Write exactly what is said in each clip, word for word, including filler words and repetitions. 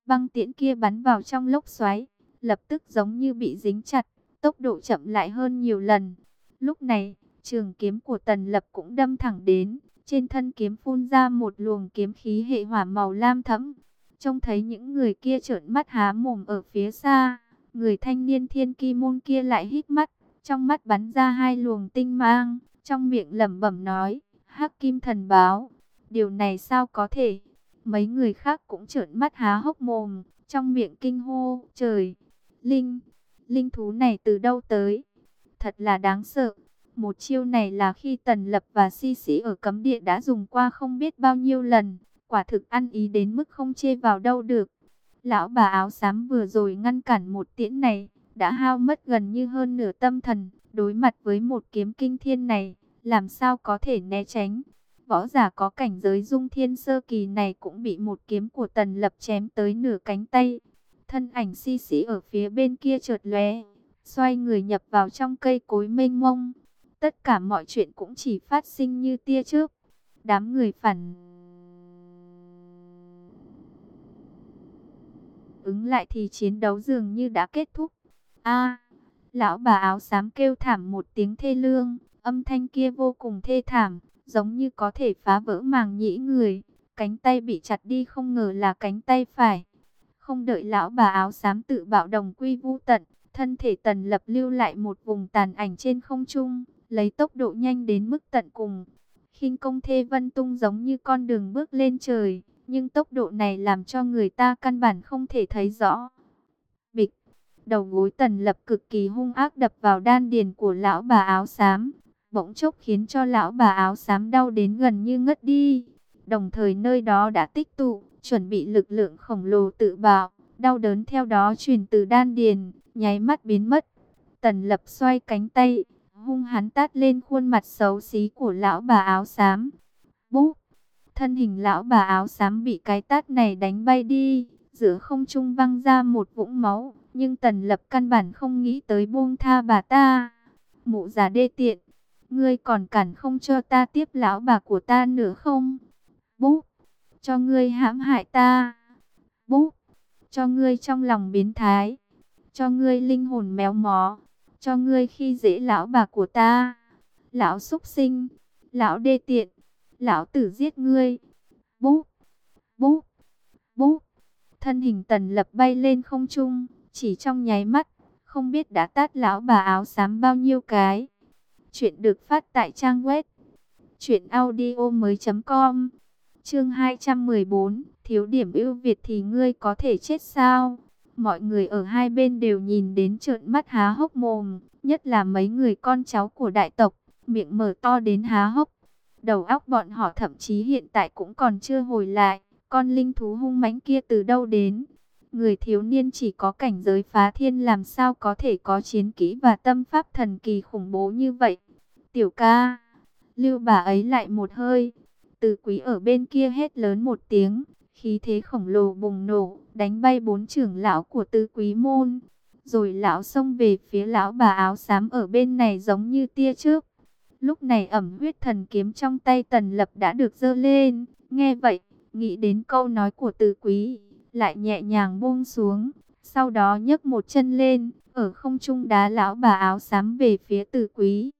Băng tiễn kia bắn vào trong lốc xoáy, lập tức giống như bị dính chặt, tốc độ chậm lại hơn nhiều lần. Lúc này, trường kiếm của Tần Lập cũng đâm thẳng đến, trên thân kiếm phun ra một luồng kiếm khí hệ hỏa màu lam thẫm. Trông thấy những người kia trợn mắt há mồm ở phía xa, người thanh niên thiên kỳ môn kia lại hít mắt, trong mắt bắn ra hai luồng tinh mang, trong miệng lẩm bẩm nói, Hắc Kim Thần Báo, điều này sao có thể? Mấy người khác cũng trợn mắt há hốc mồm, trong miệng kinh hô, trời, linh, linh thú này từ đâu tới? Thật là đáng sợ. Một chiêu này là khi Tần Lập và Si Sĩ ở cấm địa đã dùng qua không biết bao nhiêu lần, quả thực ăn ý đến mức không chê vào đâu được. Lão bà áo xám vừa rồi ngăn cản một tiễn này, đã hao mất gần như hơn nửa tâm thần, đối mặt với một kiếm kinh thiên này, làm sao có thể né tránh. Võ giả có cảnh giới dung thiên sơ kỳ này cũng bị một kiếm của Tần Lập chém tới nửa cánh tay. Thân ảnh Si Sĩ ở phía bên kia chợt lóe, xoay người nhập vào trong cây cối mênh mông. Tất cả mọi chuyện cũng chỉ phát sinh như tia chớp. Đám người phản ứng lại thì chiến đấu dường như đã kết thúc. A, lão bà áo xám kêu thảm một tiếng thê lương, âm thanh kia vô cùng thê thảm, giống như có thể phá vỡ màng nhĩ người. Cánh tay bị chặt đi không ngờ là cánh tay phải. Không đợi lão bà áo xám tự bạo đồng quy vu tận, thân thể Tần Lập lưu lại một vùng tàn ảnh trên không trung, lấy tốc độ nhanh đến mức tận cùng. Khinh công thê vân tung giống như con đường bước lên trời, nhưng tốc độ này làm cho người ta căn bản không thể thấy rõ. Bịch, đầu gối Tần Lập cực kỳ hung ác đập vào đan điền của lão bà áo xám, bỗng chốc khiến cho lão bà áo xám đau đến gần như ngất đi. Đồng thời nơi đó đã tích tụ, chuẩn bị lực lượng khổng lồ tự bạo, đau đớn theo đó truyền từ đan điền, nháy mắt biến mất. Tần Lập xoay cánh tay, hung hắn tát lên khuôn mặt xấu xí của lão bà áo xám. Búp, thân hình lão bà áo xám bị cái tát này đánh bay đi, giữa không trung văng ra một vũng máu, nhưng Tần Lập căn bản không nghĩ tới buông tha bà ta. Mụ già đê tiện, ngươi còn cản không cho ta tiếp lão bà của ta nữa không? Búp, cho ngươi hãm hại ta. Búp, cho ngươi trong lòng biến thái, cho ngươi linh hồn méo mó, cho ngươi khi dễ lão bà của ta. Lão súc sinh, lão đê tiện, lão tử giết ngươi. Búp, búp, búp. Thân hình Tần Lập bay lên không trung, chỉ trong nháy mắt, không biết đã tát lão bà áo xám bao nhiêu cái. Chuyện được phát tại trang web truyện audio mới chấm com. Chương hai trăm mười bốn, thiếu điểm ưu việt thì ngươi có thể chết sao? Mọi người ở hai bên đều nhìn đến trợn mắt há hốc mồm, nhất là mấy người con cháu của đại tộc, miệng mở to đến há hốc. Đầu óc bọn họ thậm chí hiện tại cũng còn chưa hồi lại, con linh thú hung mãnh kia từ đâu đến? Người thiếu niên chỉ có cảnh giới phá thiên làm sao có thể có chiến kỹ và tâm pháp thần kỳ khủng bố như vậy? Tiểu ca, lưu bà ấy lại một hơi. Từ Quý ở bên kia hét lớn một tiếng, khí thế khổng lồ bùng nổ, đánh bay bốn trưởng lão của Tứ Quý môn. Rồi lão xông về phía lão bà áo xám ở bên này giống như tia chớp. Lúc này ẩm huyết thần kiếm trong tay Tần Lập đã được giơ lên, nghe vậy, nghĩ đến câu nói của Tứ Quý, lại nhẹ nhàng buông xuống, sau đó nhấc một chân lên, ở không trung đá lão bà áo xám về phía Tứ Quý.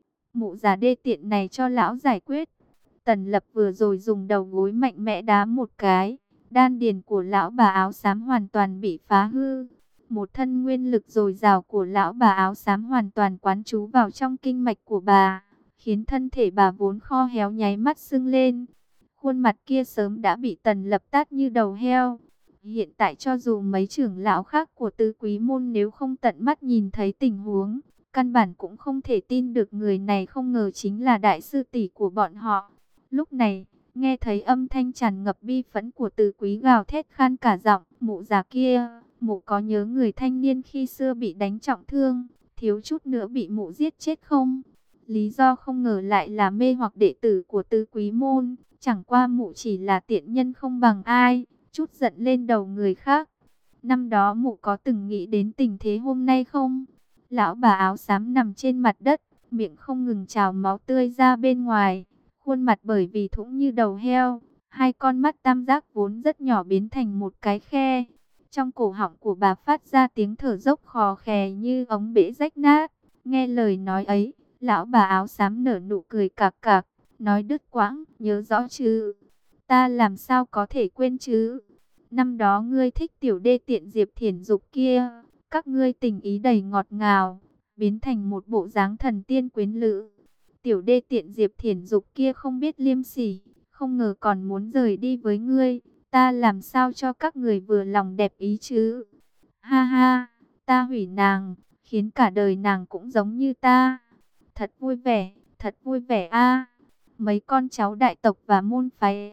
Mụ già đê tiện này cho lão giải quyết. Tần Lập vừa rồi dùng đầu gối mạnh mẽ đá một cái, đan điền của lão bà áo xám hoàn toàn bị phá hư. Một thân nguyên lực dồi dào của lão bà áo xám hoàn toàn quán trú vào trong kinh mạch của bà, khiến thân thể bà vốn kho héo nháy mắt sưng lên. Khuôn mặt kia sớm đã bị Tần Lập tát như đầu heo. Hiện tại cho dù mấy trưởng lão khác của Tứ Quý môn nếu không tận mắt nhìn thấy tình huống, căn bản cũng không thể tin được người này không ngờ chính là đại sư tỷ của bọn họ. Lúc này, nghe thấy âm thanh tràn ngập bi phẫn của Tứ Quý gào thét khan cả giọng, mụ già kia, mụ có nhớ người thanh niên khi xưa bị đánh trọng thương, thiếu chút nữa bị mụ giết chết không? Lý do không ngờ lại là mê hoặc đệ tử của Tứ Quý môn, chẳng qua mụ chỉ là tiện nhân không bằng ai, chút giận lên đầu người khác. Năm đó mụ có từng nghĩ đến tình thế hôm nay không? Lão bà áo xám nằm trên mặt đất, miệng không ngừng trào máu tươi ra bên ngoài. Khuôn mặt bởi vì thủng như đầu heo, hai con mắt tam giác vốn rất nhỏ biến thành một cái khe. Trong cổ họng của bà phát ra tiếng thở dốc khò khè như ống bể rách nát. Nghe lời nói ấy, lão bà áo xám nở nụ cười cạc cạc, nói đứt quãng, nhớ rõ chứ? Ta làm sao có thể quên chứ? Năm đó ngươi thích tiểu đê tiện Diệp Thiển Dục kia, các ngươi tình ý đầy ngọt ngào, biến thành một bộ dáng thần tiên quyến lữ. Tiểu đê tiện Diệp Thiển Dục kia không biết liêm sỉ, không ngờ còn muốn rời đi với ngươi. Ta làm sao cho các người vừa lòng đẹp ý chứ? Ha ha, ta hủy nàng, khiến cả đời nàng cũng giống như ta. Thật vui vẻ, thật vui vẻ a. Mấy con cháu đại tộc và môn phái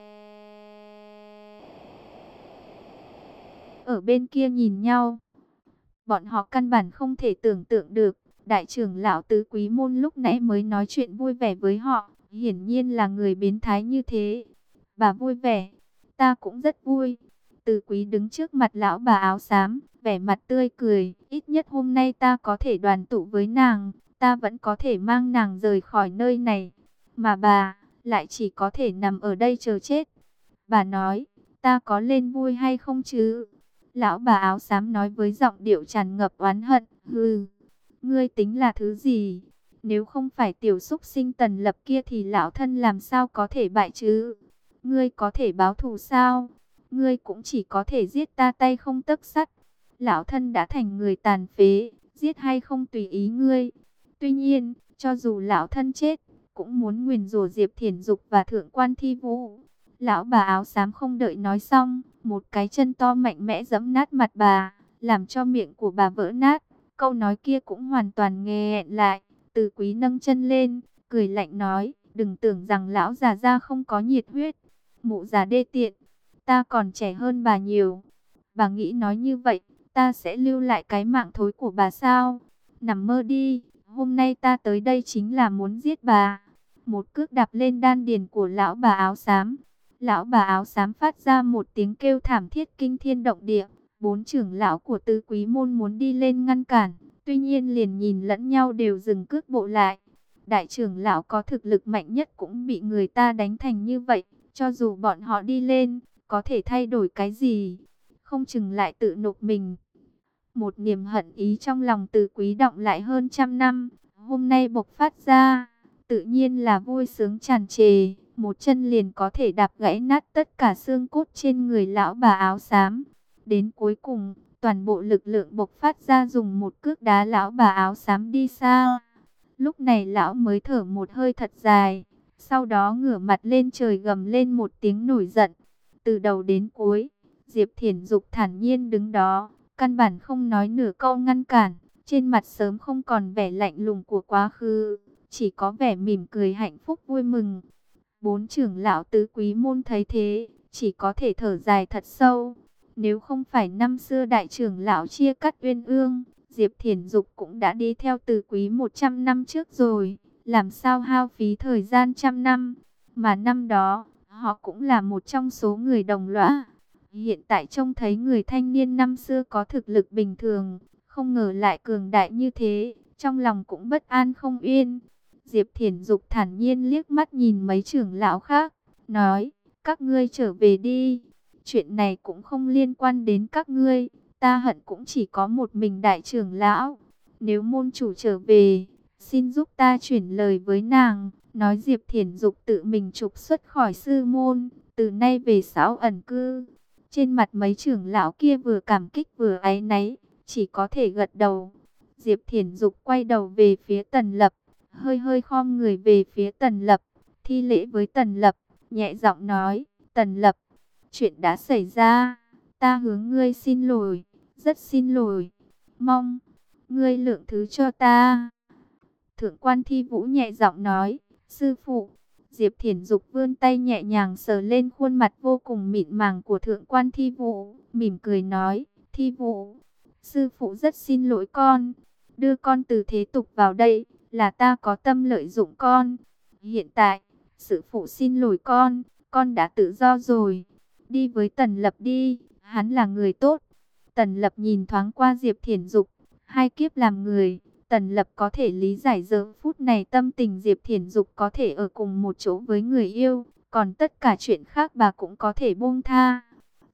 ở bên kia nhìn nhau. Bọn họ căn bản không thể tưởng tượng được, đại trưởng lão tứ quý môn lúc nãy mới nói chuyện vui vẻ với họ, hiển nhiên là người biến thái như thế. Bà vui vẻ, ta cũng rất vui. Tứ quý đứng trước mặt lão bà áo xám, vẻ mặt tươi cười, ít nhất hôm nay ta có thể đoàn tụ với nàng, ta vẫn có thể mang nàng rời khỏi nơi này. Mà bà, lại chỉ có thể nằm ở đây chờ chết. Bà nói, ta có lên vui hay không chứ? Lão bà áo xám nói với giọng điệu tràn ngập oán hận, hừ, ngươi tính là thứ gì? Nếu không phải tiểu xúc sinh Tần Lập kia thì lão thân làm sao có thể bại chứ? Ngươi có thể báo thù sao? Ngươi cũng chỉ có thể giết ta tay không tấc sắt. Lão thân đã thành người tàn phế, giết hay không tùy ý ngươi. Tuy nhiên, cho dù lão thân chết, cũng muốn nguyền rủa Diệp Thiển Dục và Thượng Quan Thi Vũ. Lão bà áo xám không đợi nói xong, một cái chân to mạnh mẽ giẫm nát mặt bà, làm cho miệng của bà vỡ nát. Câu nói kia cũng hoàn toàn nghẹn lại. Từ Quý nâng chân lên, cười lạnh nói, đừng tưởng rằng lão già ra không có nhiệt huyết. Mụ già đê tiện, ta còn trẻ hơn bà nhiều. Bà nghĩ nói như vậy, ta sẽ lưu lại cái mạng thối của bà sao? Nằm mơ đi, hôm nay ta tới đây chính là muốn giết bà. Một cước đạp lên đan điền của lão bà áo xám. Lão bà áo xám phát ra một tiếng kêu thảm thiết kinh thiên động địa. Bốn trưởng lão của tứ quý môn muốn đi lên ngăn cản. Tuy nhiên liền nhìn lẫn nhau đều dừng cước bộ lại. Đại trưởng lão có thực lực mạnh nhất cũng bị người ta đánh thành như vậy. Cho dù bọn họ đi lên, có thể thay đổi cái gì? Không chừng lại tự nộp mình. Một niềm hận ý trong lòng Từ Quý đọng lại hơn trăm năm, hôm nay bộc phát ra, tự nhiên là vui sướng tràn trề, một chân liền có thể đạp gãy nát tất cả xương cốt trên người lão bà áo xám. Đến cuối cùng, toàn bộ lực lượng bộc phát ra dùng một cước đá lão bà áo xám đi xa. Lúc này lão mới thở một hơi thật dài, sau đó ngửa mặt lên trời gầm lên một tiếng nổi giận. Từ đầu đến cuối, Diệp Thiển Dục thản nhiên đứng đó, căn bản không nói nửa câu ngăn cản, trên mặt sớm không còn vẻ lạnh lùng của quá khứ, chỉ có vẻ mỉm cười hạnh phúc vui mừng. Bốn trưởng lão tứ quý môn thấy thế, chỉ có thể thở dài thật sâu. Nếu không phải năm xưa đại trưởng lão chia cắt uyên ương, Diệp Thiển Dục cũng đã đi theo Từ Quý một trăm năm trước rồi, làm sao hao phí thời gian trăm năm. Mà năm đó, họ cũng là một trong số người đồng lõa. Hiện tại trông thấy người thanh niên năm xưa có thực lực bình thường, không ngờ lại cường đại như thế, trong lòng cũng bất an không yên. Diệp Thiển Dục thản nhiên liếc mắt nhìn mấy trưởng lão khác, nói, các ngươi trở về đi. Chuyện này cũng không liên quan đến các ngươi, ta hận cũng chỉ có một mình đại trưởng lão. Nếu môn chủ trở về, xin giúp ta chuyển lời với nàng, nói Diệp Thiển Dục tự mình trục xuất khỏi sư môn, từ nay về sau ẩn cư. Trên mặt mấy trưởng lão kia vừa cảm kích vừa áy náy, chỉ có thể gật đầu. Diệp Thiển Dục quay đầu về phía Tần Lập, hơi hơi khom người về phía Tần Lập, thi lễ với Tần Lập, nhẹ giọng nói, Tần Lập, chuyện đã xảy ra, ta hướng ngươi xin lỗi, rất xin lỗi, mong ngươi lượng thứ cho ta. Thượng quan Thi Vũ nhẹ giọng nói, sư phụ. Diệp Thiển Dục vươn tay nhẹ nhàng sờ lên khuôn mặt vô cùng mịn màng của Thượng quan Thi Vũ, mỉm cười nói, Thi Vũ, sư phụ rất xin lỗi con, đưa con từ thế tục vào đây, là ta có tâm lợi dụng con. Hiện tại, sư phụ xin lỗi con, con đã tự do rồi, đi với Tần Lập đi, hắn là người tốt. Tần Lập nhìn thoáng qua Diệp Thiển Dục, hai kiếp làm người, Tần Lập có thể lý giải giờ phút này tâm tình Diệp Thiển Dục có thể ở cùng một chỗ với người yêu, còn tất cả chuyện khác bà cũng có thể buông tha.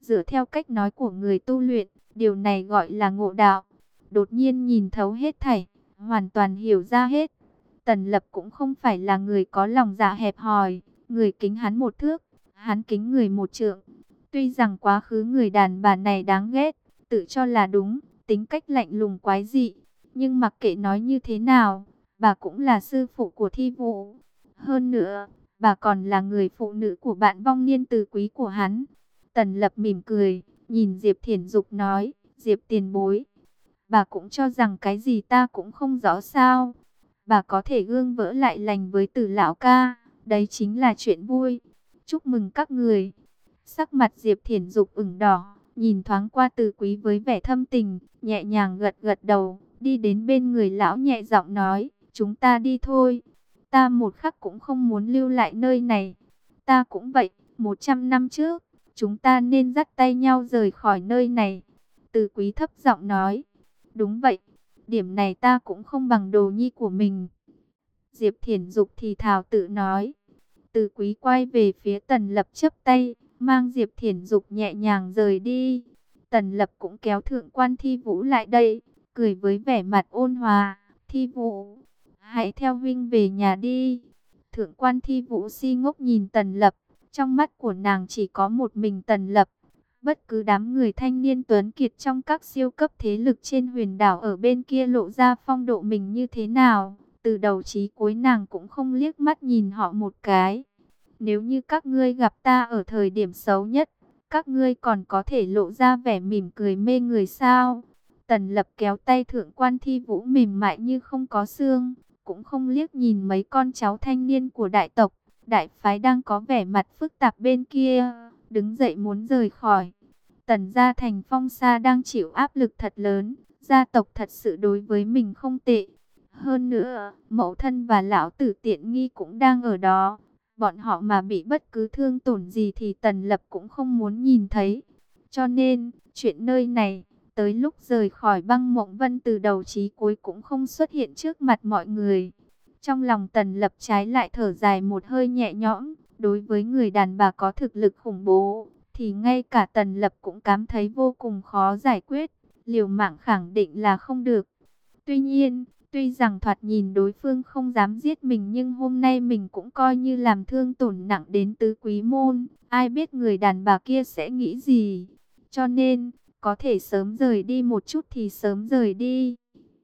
Dựa theo cách nói của người tu luyện, điều này gọi là ngộ đạo. Đột nhiên nhìn thấu hết thảy, hoàn toàn hiểu ra hết. Tần Lập cũng không phải là người có lòng dạ hẹp hòi, người kính hắn một thước, hắn kính người một trượng. Tuy rằng quá khứ người đàn bà này đáng ghét, tự cho là đúng, tính cách lạnh lùng quái dị, nhưng mặc kệ nói như thế nào, bà cũng là sư phụ của Thi Vũ. Hơn nữa, bà còn là người phụ nữ của bạn vong niên từ quý của hắn. Tần Lập mỉm cười, nhìn Diệp Thiển Dục nói, Diệp tiền bối, bà cũng cho rằng cái gì ta cũng không rõ sao. Bà có thể gương vỡ lại lành với Tử lão ca, đấy chính là chuyện vui. Chúc mừng các người. Sắc mặt Diệp Thiển Dục ửng đỏ, nhìn thoáng qua Từ Quý với vẻ thâm tình, nhẹ nhàng gật gật đầu, đi đến bên người lão nhẹ giọng nói, chúng ta đi thôi. Ta một khắc cũng không muốn lưu lại nơi này. Ta cũng vậy, một trăm năm trước, chúng ta nên dắt tay nhau rời khỏi nơi này. Từ Quý thấp giọng nói, đúng vậy, điểm này ta cũng không bằng đồ nhi của mình. Diệp Thiển Dục thì thào tự nói. Từ Quý quay về phía Tần Lập chắp tay, mang Diệp Thiển Dục nhẹ nhàng rời đi. Tần Lập cũng kéo thượng quan Thi Vũ lại đây, cười với vẻ mặt ôn hòa. Thi Vũ, hãy theo huynh về nhà đi. Thượng quan Thi Vũ si ngốc nhìn Tần Lập, trong mắt của nàng chỉ có một mình Tần Lập. Bất cứ đám người thanh niên tuấn kiệt trong các siêu cấp thế lực trên huyền đảo ở bên kia lộ ra phong độ mình như thế nào, từ đầu chí cuối nàng cũng không liếc mắt nhìn họ một cái. Nếu như các ngươi gặp ta ở thời điểm xấu nhất, các ngươi còn có thể lộ ra vẻ mỉm cười mê người sao? Tần Lập kéo tay thượng quan Thi Vũ mềm mại như không có xương, cũng không liếc nhìn mấy con cháu thanh niên của đại tộc, đại phái đang có vẻ mặt phức tạp bên kia, đứng dậy muốn rời khỏi. Tần gia thành Phong Sa đang chịu áp lực thật lớn, gia tộc thật sự đối với mình không tệ. Hơn nữa, mẫu thân và lão tử Tiện Nghi cũng đang ở đó. Bọn họ mà bị bất cứ thương tổn gì thì Tần Lập cũng không muốn nhìn thấy. Cho nên, chuyện nơi này, tới lúc rời khỏi băng mộng vân từ đầu chí cuối cũng không xuất hiện trước mặt mọi người. Trong lòng Tần Lập trái lại thở dài một hơi nhẹ nhõm, đối với người đàn bà có thực lực khủng bố, thì ngay cả Tần Lập cũng cảm thấy vô cùng khó giải quyết, liều mạng khẳng định là không được. Tuy nhiên, tuy rằng thoạt nhìn đối phương không dám giết mình nhưng hôm nay mình cũng coi như làm thương tổn nặng đến tứ quý môn, ai biết người đàn bà kia sẽ nghĩ gì. Cho nên, có thể sớm rời đi một chút thì sớm rời đi.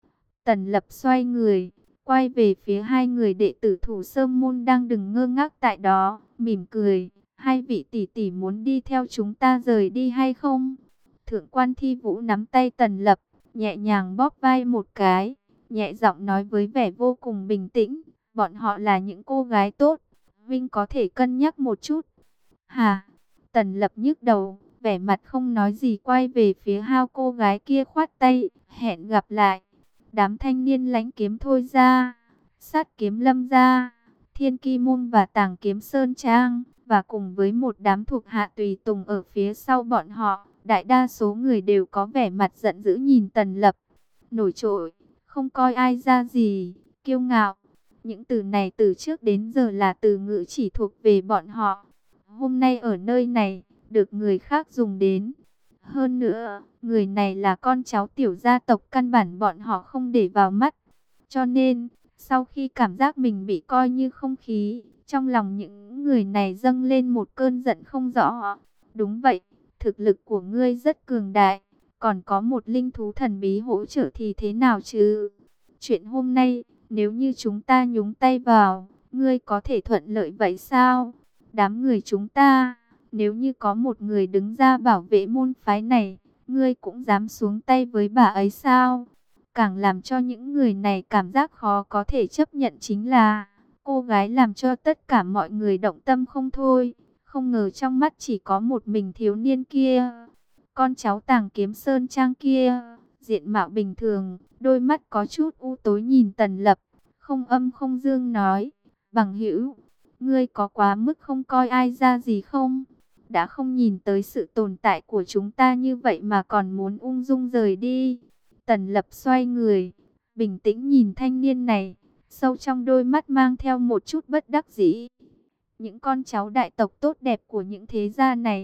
Tần Lập xoay người, quay về phía hai người đệ tử Thủ Sơn môn đang đứng ngơ ngác tại đó, mỉm cười. Hai vị tỷ tỷ muốn đi theo chúng ta rời đi hay không? Thượng quan Thi Vũ nắm tay Tần Lập, nhẹ nhàng bóp vai một cái, nhẹ giọng nói với vẻ vô cùng bình tĩnh. Bọn họ là những cô gái tốt, Vinh có thể cân nhắc một chút. Hà, Tần Lập nhức đầu, vẻ mặt không nói gì quay về phía hao cô gái kia khoát tay, hẹn gặp lại. Đám thanh niên lãnh kiếm thôi ra, sát kiếm lâm ra, thiên kỳ môn và tàng kiếm sơn trang, và cùng với một đám thuộc hạ tùy tùng ở phía sau bọn họ, đại đa số người đều có vẻ mặt giận dữ nhìn Tần Lập. Nổi trội, không coi ai ra gì, kiêu ngạo. Những từ này từ trước đến giờ là từ ngữ chỉ thuộc về bọn họ. Hôm nay ở nơi này, được người khác dùng đến. Hơn nữa, người này là con cháu tiểu gia tộc căn bản bọn họ không để vào mắt. Cho nên, sau khi cảm giác mình bị coi như không khí, trong lòng những người này dâng lên một cơn giận không rõ. Đúng vậy, thực lực của ngươi rất cường đại, còn có một linh thú thần bí hỗ trợ thì thế nào chứ? Chuyện hôm nay, nếu như chúng ta nhúng tay vào, ngươi có thể thuận lợi vậy sao? Đám người chúng ta, nếu như có một người đứng ra bảo vệ môn phái này, ngươi cũng dám xuống tay với bà ấy sao? Càng làm cho những người này cảm giác khó có thể chấp nhận chính là cô gái làm cho tất cả mọi người động tâm không thôi. Không ngờ trong mắt chỉ có một mình thiếu niên kia, con cháu tàng kiếm sơn trang kia, diện mạo bình thường, đôi mắt có chút u tối nhìn Tần Lập, không âm không dương nói, bằng hữu, ngươi có quá mức không coi ai ra gì không? Đã không nhìn tới sự tồn tại của chúng ta như vậy mà còn muốn ung dung rời đi. Tần Lập xoay người, bình tĩnh nhìn thanh niên này, sâu trong đôi mắt mang theo một chút bất đắc dĩ. Những con cháu đại tộc tốt đẹp của những thế gia này,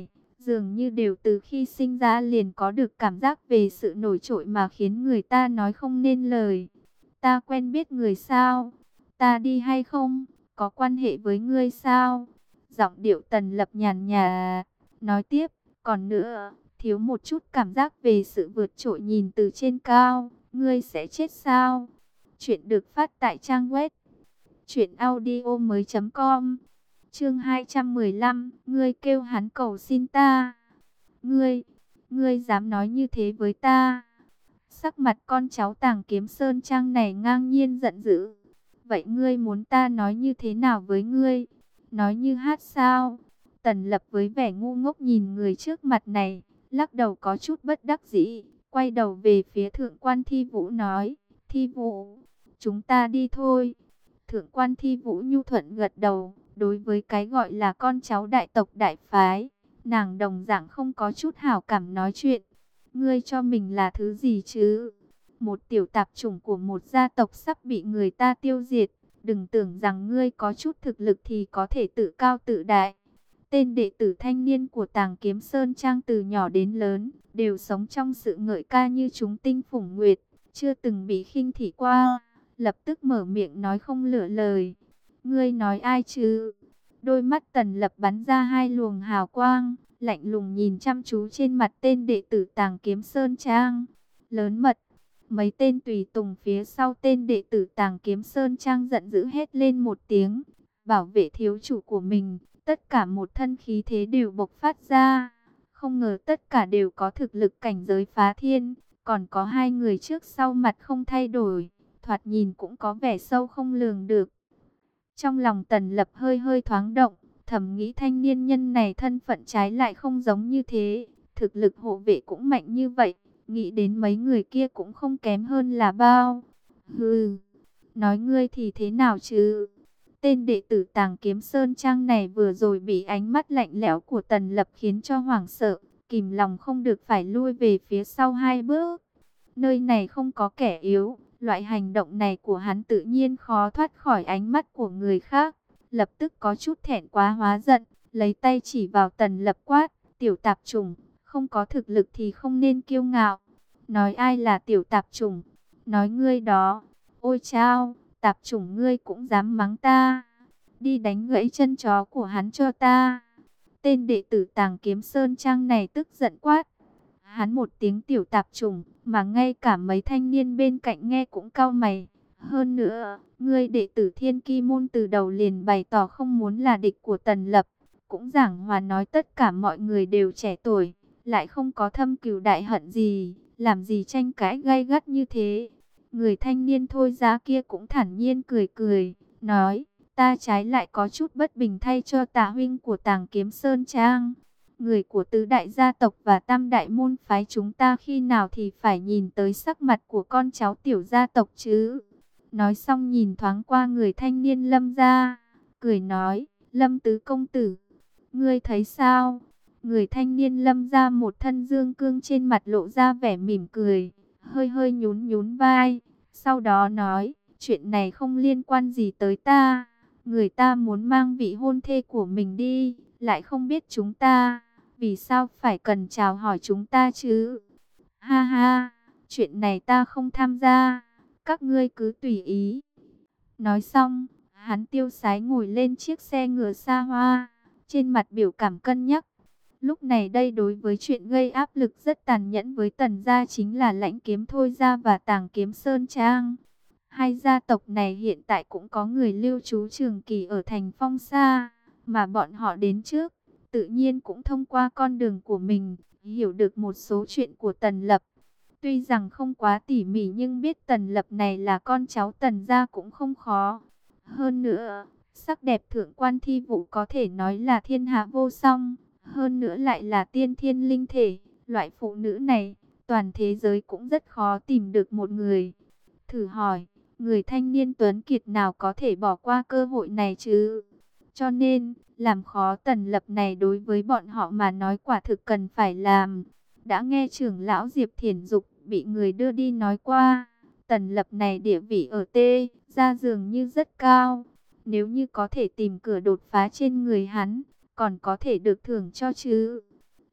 dường như đều từ khi sinh ra liền có được cảm giác về sự nổi trội mà khiến người ta nói không nên lời. Ta quen biết người sao? Ta đi hay không? Có quan hệ với ngươi sao? Giọng điệu Tần Lập nhàn nhạt, nói tiếp, còn nữa, thiếu một chút cảm giác về sự vượt trội nhìn từ trên cao, ngươi sẽ chết sao? Chuyện được phát tại trang web truyện audio mới.com. Chương hai trăm mười lăm, ngươi kêu hắn cầu xin ta. Ngươi, ngươi dám nói như thế với ta? Sắc mặt con cháu Tàng Kiếm Sơn Trang này ngang nhiên giận dữ. Vậy ngươi muốn ta nói như thế nào với ngươi? Nói như hát sao? Tần Lập với vẻ ngu ngốc nhìn người trước mặt này, lắc đầu có chút bất đắc dĩ, quay đầu về phía Thượng quan Thi Vũ nói, Thi Vũ, chúng ta đi thôi. Thượng quan Thi Vũ nhu thuận gật đầu, đối với cái gọi là con cháu đại tộc đại phái, nàng đồng dạng không có chút hảo cảm nói chuyện. Ngươi cho mình là thứ gì chứ? Một tiểu tạp chủng của một gia tộc sắp bị người ta tiêu diệt, đừng tưởng rằng ngươi có chút thực lực thì có thể tự cao tự đại. Tên đệ tử thanh niên của Tàng Kiếm Sơn Trang từ nhỏ đến lớn, đều sống trong sự ngợi ca như chúng tinh phủng nguyệt, chưa từng bị khinh thị qua. Lập tức mở miệng nói không lựa lời. Ngươi nói ai chứ? Đôi mắt Tần Lập bắn ra hai luồng hào quang, lạnh lùng nhìn chăm chú trên mặt tên đệ tử Tàng Kiếm Sơn Trang. Lớn mật. Mấy tên tùy tùng phía sau tên đệ tử Tàng Kiếm Sơn Trang giận dữ hét lên một tiếng, bảo vệ thiếu chủ của mình. Tất cả một thân khí thế đều bộc phát ra. Không ngờ tất cả đều có thực lực cảnh giới phá thiên, còn có hai người trước sau mặt không thay đổi, thoạt nhìn cũng có vẻ sâu không lường được. Trong lòng Tần Lập hơi hơi thoáng động, thầm nghĩ thanh niên nhân này thân phận trái lại không giống như thế, thực lực hộ vệ cũng mạnh như vậy, nghĩ đến mấy người kia cũng không kém hơn là bao. Hừ, nói ngươi thì thế nào chứ? Tên đệ tử Tàng Kiếm Sơn Trang này vừa rồi bị ánh mắt lạnh lẽo của Tần Lập khiến cho hoảng sợ, kìm lòng không được phải lui về phía sau hai bước. Nơi này không có kẻ yếu, loại hành động này của hắn tự nhiên khó thoát khỏi ánh mắt của người khác. Lập tức có chút thẹn quá hóa giận, lấy tay chỉ vào Tần Lập quát, tiểu tạp chủng, không có thực lực thì không nên kiêu ngạo. Nói ai là tiểu tạp chủng? Nói ngươi đó. Ôi chao, tạp chủng ngươi cũng dám mắng ta. Đi đánh gãy chân chó của hắn cho ta. Tên đệ tử Tàng Kiếm Sơn Trang này tức giận quát. Hắn một tiếng tiểu tạp chủng, mà ngay cả mấy thanh niên bên cạnh nghe cũng cau mày. Hơn nữa, ngươi đệ tử Thiên Ki Môn từ đầu liền bày tỏ không muốn là địch của Tần Lập. Cũng giảng hòa nói tất cả mọi người đều trẻ tuổi, lại không có thâm cừu đại hận gì, làm gì tranh cãi gay gắt như thế. Người thanh niên thôi giá kia cũng thản nhiên cười cười, nói, ta trái lại có chút bất bình thay cho Tà huynh của Tàng Kiếm Sơn Trang. Người của tứ đại gia tộc và tam đại môn phái chúng ta khi nào thì phải nhìn tới sắc mặt của con cháu tiểu gia tộc chứ. Nói xong nhìn thoáng qua người thanh niên Lâm gia, cười nói, Lâm tứ công tử, ngươi thấy sao? Người thanh niên Lâm gia một thân dương cương trên mặt lộ ra vẻ mỉm cười, hơi hơi nhún nhún vai, sau đó nói, chuyện này không liên quan gì tới ta. Người ta muốn mang vị hôn thê của mình đi, lại không biết chúng ta, vì sao phải cần chào hỏi chúng ta chứ? Ha ha, chuyện này ta không tham gia, các ngươi cứ tùy ý. Nói xong, hắn tiêu sái ngồi lên chiếc xe ngựa xa hoa, trên mặt biểu cảm cân nhắc. Lúc này đây đối với chuyện gây áp lực rất tàn nhẫn với Tần gia chính là Lãnh Kiếm Thôi gia và Tàng Kiếm Sơn Trang. Hai gia tộc này hiện tại cũng có người lưu trú trường kỳ ở thành Phong Sa, mà bọn họ đến trước, tự nhiên cũng thông qua con đường của mình, hiểu được một số chuyện của Tần Lập. Tuy rằng không quá tỉ mỉ nhưng biết Tần Lập này là con cháu Tần gia cũng không khó. Hơn nữa, sắc đẹp thượng quan Thi Vũ có thể nói là thiên hạ vô song, hơn nữa lại là tiên thiên linh thể. Loại phụ nữ này, toàn thế giới cũng rất khó tìm được một người. Thử hỏi, người thanh niên tuấn kiệt nào có thể bỏ qua cơ hội này chứ? Cho nên, làm khó Tần Lập này đối với bọn họ mà nói quả thực cần phải làm. Đã nghe trưởng lão Diệp Thiển Dục bị người đưa đi nói qua, Tần Lập này địa vị ở Tê gia dường như rất cao. Nếu như có thể tìm cửa đột phá trên người hắn, còn có thể được thưởng cho chứ.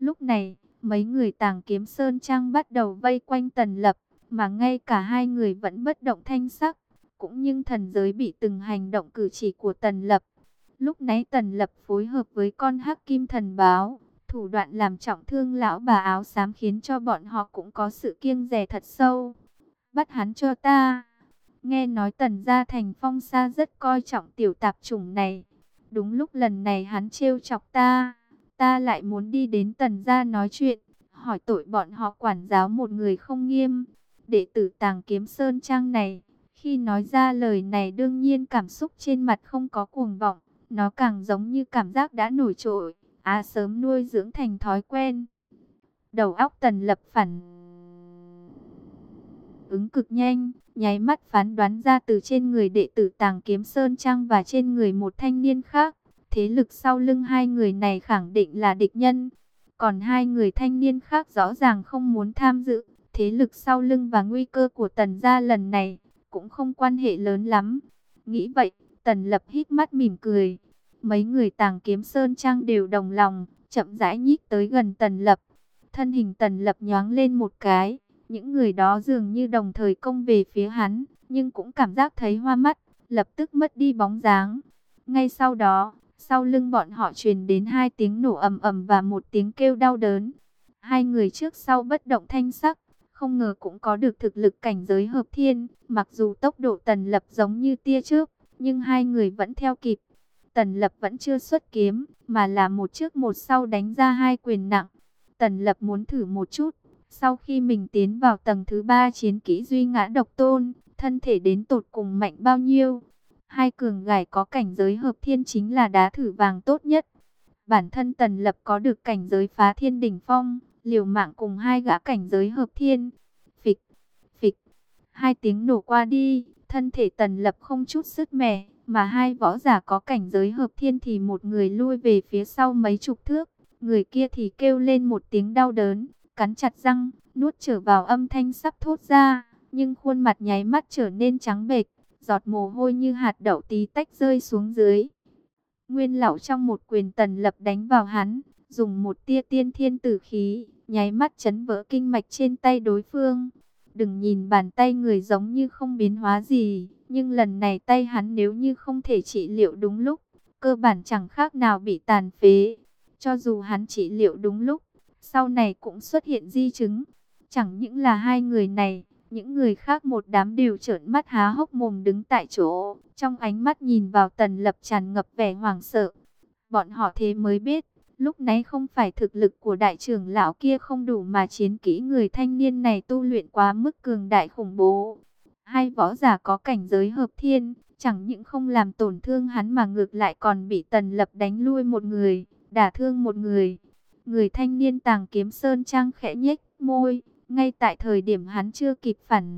Lúc này, mấy người Tàng Kiếm Sơn Trang bắt đầu vây quanh Tần Lập, mà ngay cả hai người vẫn bất động thanh sắc, cũng nhưng thần giới bị từng hành động cử chỉ của Tần Lập. Lúc nãy Tần Lập phối hợp với con hắc kim thần báo, thủ đoạn làm trọng thương lão bà áo xám khiến cho bọn họ cũng có sự kiêng dè thật sâu. Bắt hắn cho ta. Nghe nói Tần gia Thành Phong Sa rất coi trọng tiểu tạp chủng này. Đúng lúc lần này hắn trêu chọc ta, ta lại muốn đi đến Tần gia nói chuyện, hỏi tội bọn họ quản giáo một người không nghiêm. Đệ tử Tàng Kiếm Sơn Trang này, khi nói ra lời này đương nhiên cảm xúc trên mặt không có cuồng vọng, nó càng giống như cảm giác đã nổi trội, á sớm nuôi dưỡng thành thói quen. Đầu óc Tần Lập phản ứng cực nhanh, nháy mắt phán đoán ra từ trên người đệ tử Tàng Kiếm Sơn Trang và trên người một thanh niên khác, thế lực sau lưng hai người này khẳng định là địch nhân. Còn hai người thanh niên khác rõ ràng không muốn tham dự, thế lực sau lưng và nguy cơ của Tần gia lần này cũng không quan hệ lớn lắm. Nghĩ vậy, Tần Lập híp mắt mỉm cười. Mấy người Tàng Kiếm Sơn Trang đều đồng lòng, chậm rãi nhích tới gần Tần Lập. Thân hình Tần Lập nhoáng lên một cái, những người đó dường như đồng thời công về phía hắn, nhưng cũng cảm giác thấy hoa mắt, lập tức mất đi bóng dáng. Ngay sau đó, sau lưng bọn họ truyền đến hai tiếng nổ ầm ầm và một tiếng kêu đau đớn. Hai người trước sau bất động thanh sắc, không ngờ cũng có được thực lực cảnh giới hợp thiên. Mặc dù tốc độ Tần Lập giống như tia chớp, nhưng hai người vẫn theo kịp. Tần Lập vẫn chưa xuất kiếm, mà là một trước một sau đánh ra hai quyền nặng. Tần Lập muốn thử một chút. Sau khi mình tiến vào tầng thứ ba chiến kỹ duy ngã độc tôn, thân thể đến tột cùng mạnh bao nhiêu? Hai cường gải có cảnh giới hợp thiên chính là đá thử vàng tốt nhất. Bản thân Tần Lập có được cảnh giới phá thiên đỉnh phong, liều mạng cùng hai gã cảnh giới hợp thiên. Phịch, phịch, hai tiếng nổ qua đi, thân thể Tần Lập không chút sứt mẻ, mà hai võ giả có cảnh giới hợp thiên thì một người lui về phía sau mấy chục thước, người kia thì kêu lên một tiếng đau đớn, cắn chặt răng, nuốt trở vào âm thanh sắp thốt ra, nhưng khuôn mặt nháy mắt trở nên trắng bệch, giọt mồ hôi như hạt đậu tí tách rơi xuống dưới. Nguyên lão trong một quyền Tần Lập đánh vào hắn, dùng một tia tiên thiên tử khí, nháy mắt chấn vỡ kinh mạch trên tay đối phương. Đừng nhìn bàn tay người giống như không biến hóa gì, nhưng lần này tay hắn nếu như không thể trị liệu đúng lúc, cơ bản chẳng khác nào bị tàn phế. Cho dù hắn trị liệu đúng lúc, sau này cũng xuất hiện di chứng. Chẳng những là hai người này, những người khác một đám đều trợn mắt há hốc mồm đứng tại chỗ, trong ánh mắt nhìn vào Tần Lập tràn ngập vẻ hoảng sợ. Bọn họ thế mới biết, lúc nãy không phải thực lực của đại trưởng lão kia không đủ mà chiến kỹ người thanh niên này tu luyện quá mức cường đại khủng bố. Hai võ giả có cảnh giới hợp thiên, chẳng những không làm tổn thương hắn mà ngược lại còn bị Tần Lập đánh lui một người, đả thương một người. Người thanh niên Tàng Kiếm Sơn Trang khẽ nhếch môi, ngay tại thời điểm hắn chưa kịp phản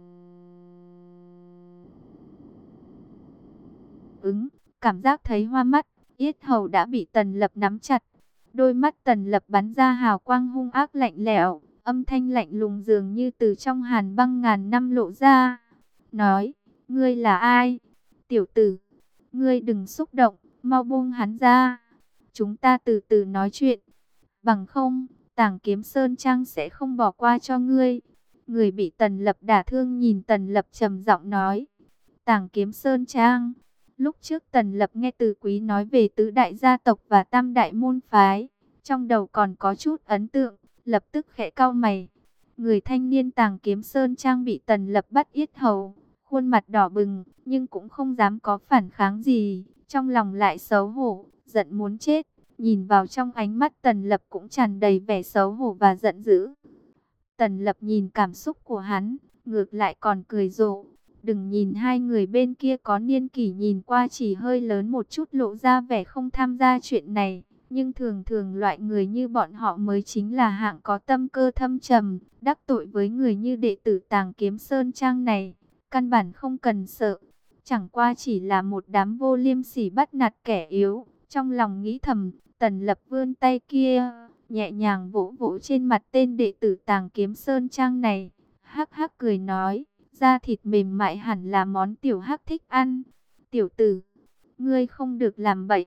ứng, cảm giác thấy hoa mắt, yết hầu đã bị Tần Lập nắm chặt. Đôi mắt Tần Lập bắn ra hào quang hung ác lạnh lẽo, âm thanh lạnh lùng dường như từ trong hàn băng ngàn năm lộ ra. Nói, ngươi là ai? Tiểu tử, ngươi đừng xúc động, mau buông hắn ra. Chúng ta từ từ nói chuyện. Bằng không, Tàng Kiếm Sơn Trang sẽ không bỏ qua cho ngươi. Người bị Tần Lập đả thương nhìn Tần Lập trầm giọng nói. Tàng Kiếm Sơn Trang. Lúc trước Tần Lập nghe Từ Quý nói về tứ đại gia tộc và tam đại môn phái, trong đầu còn có chút ấn tượng, lập tức khẽ cau mày. Người thanh niên Tàng Kiếm Sơn Trang bị Tần Lập bắt yết hầu, khuôn mặt đỏ bừng, nhưng cũng không dám có phản kháng gì, trong lòng lại xấu hổ, giận muốn chết. Nhìn vào trong ánh mắt Tần Lập cũng tràn đầy vẻ xấu hổ và giận dữ. Tần Lập nhìn cảm xúc của hắn, ngược lại còn cười rộ. Đừng nhìn hai người bên kia có niên kỷ nhìn qua chỉ hơi lớn một chút lộ ra vẻ không tham gia chuyện này. Nhưng thường thường loại người như bọn họ mới chính là hạng có tâm cơ thâm trầm, đắc tội với người như đệ tử Tàng Kiếm Sơn Trang này. Căn bản không cần sợ, chẳng qua chỉ là một đám vô liêm sỉ bắt nạt kẻ yếu. Trong lòng nghĩ thầm, Tần Lập vươn tay kia, nhẹ nhàng vỗ vỗ trên mặt tên đệ tử Tàng Kiếm Sơn Trang này. Hắc hắc cười nói, da thịt mềm mại hẳn là món tiểu hắc thích ăn. Tiểu tử, ngươi không được làm bậy.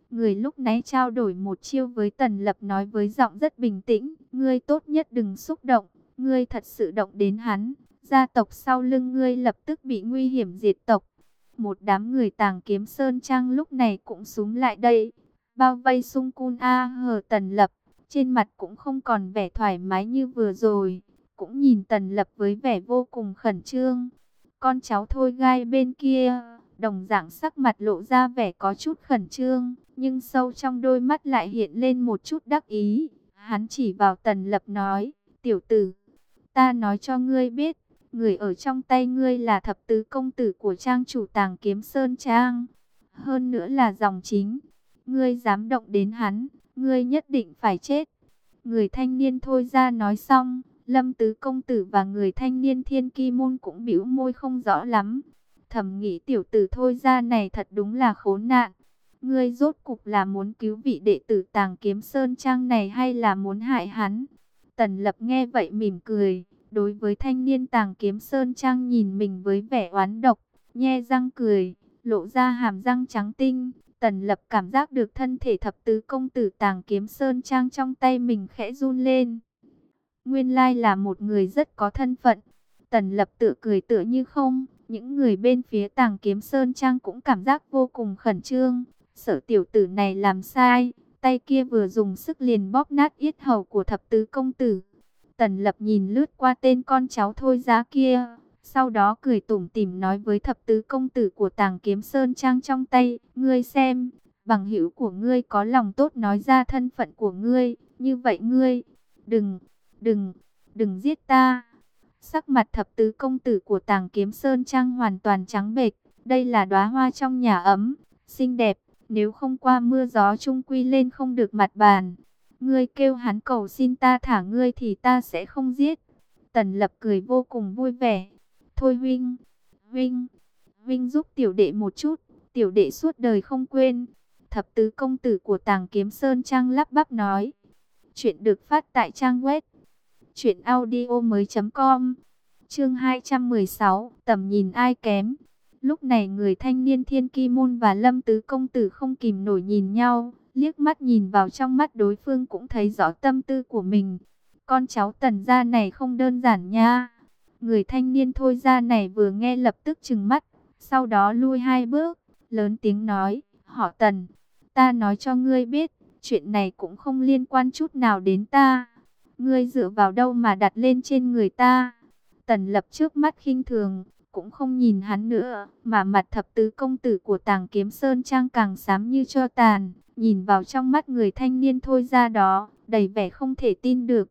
Người lúc nãy trao đổi một chiêu với Tần Lập nói với giọng rất bình tĩnh, ngươi tốt nhất đừng xúc động, ngươi thật sự động đến hắn, gia tộc sau lưng ngươi lập tức bị nguy hiểm diệt tộc. Một đám người Tàng Kiếm Sơn Trang lúc này cũng xúm lại đây, bao vây xung quanh A Hờ Tần Lập, trên mặt cũng không còn vẻ thoải mái như vừa rồi, cũng nhìn Tần Lập với vẻ vô cùng khẩn trương. Con cháu Thôi Gai bên kia, đồng dạng sắc mặt lộ ra vẻ có chút khẩn trương, nhưng sâu trong đôi mắt lại hiện lên một chút đắc ý. Hắn chỉ vào Tần Lập nói, tiểu tử, ta nói cho ngươi biết, người ở trong tay ngươi là thập tứ công tử của trang chủ Tàng Kiếm Sơn Trang, hơn nữa là dòng chính. Ngươi dám động đến hắn, ngươi nhất định phải chết. Người thanh niên Thôi ra nói xong, Lâm tứ công tử và người thanh niên Thiên Ki Môn cũng bĩu môi không rõ lắm. Thầm nghĩ tiểu tử Thôi ra này thật đúng là khốn nạn. Ngươi rốt cục là muốn cứu vị đệ tử Tàng Kiếm Sơn Trang này hay là muốn hại hắn? Tần Lập nghe vậy mỉm cười, đối với thanh niên Tàng Kiếm Sơn Trang nhìn mình với vẻ oán độc, nhe răng cười, lộ ra hàm răng trắng tinh. Tần Lập cảm giác được thân thể thập tứ công tử Tàng Kiếm Sơn Trang trong tay mình khẽ run lên. Nguyên lai là một người rất có thân phận. Tần Lập tự cười tựa như không. Những người bên phía Tàng Kiếm Sơn Trang cũng cảm giác vô cùng khẩn trương. Sợ tiểu tử này làm sai, tay kia vừa dùng sức liền bóp nát yết hầu của thập tứ công tử. Tần Lập nhìn lướt qua tên con cháu Thôi Giá kia, sau đó cười tủm tỉm nói với thập tứ công tử của Tàng Kiếm Sơn Trang trong tay, ngươi xem, bằng hữu của ngươi có lòng tốt nói ra thân phận của ngươi, như vậy ngươi, đừng, đừng, đừng giết ta. Sắc mặt thập tứ công tử của Tàng Kiếm Sơn Trang hoàn toàn trắng bệch, đây là đóa hoa trong nhà ấm, xinh đẹp, nếu không qua mưa gió chung quy lên không được mặt bàn. Ngươi kêu hắn cầu xin ta thả ngươi thì ta sẽ không giết. Tần Lập cười vô cùng vui vẻ. Thôi huynh, huynh, huynh giúp tiểu đệ một chút, tiểu đệ suốt đời không quên. Thập tứ công tử của Tàng Kiếm Sơn Trang lắp bắp nói. Chuyện được phát tại trang web truyện audio mới chấm com. Chương hai trăm mười sáu, tầm nhìn ai kém. Lúc này người thanh niên Thiên Ki Môn và Lâm tứ công tử không kìm nổi nhìn nhau, liếc mắt nhìn vào trong mắt đối phương cũng thấy rõ tâm tư của mình. Con cháu Tần gia này không đơn giản nha. Người thanh niên Thôi gia này vừa nghe lập tức trừng mắt, sau đó lui hai bước, lớn tiếng nói, họ Tần, ta nói cho ngươi biết, chuyện này cũng không liên quan chút nào đến ta. Ngươi dựa vào đâu mà đặt lên trên người ta? Tần Lập trước mắt khinh thường, cũng không nhìn hắn nữa, mà mặt thập tứ công tử của Tàng Kiếm Sơn Trang càng xám như tro tàn, nhìn vào trong mắt người thanh niên Thôi ra đó, đầy vẻ không thể tin được.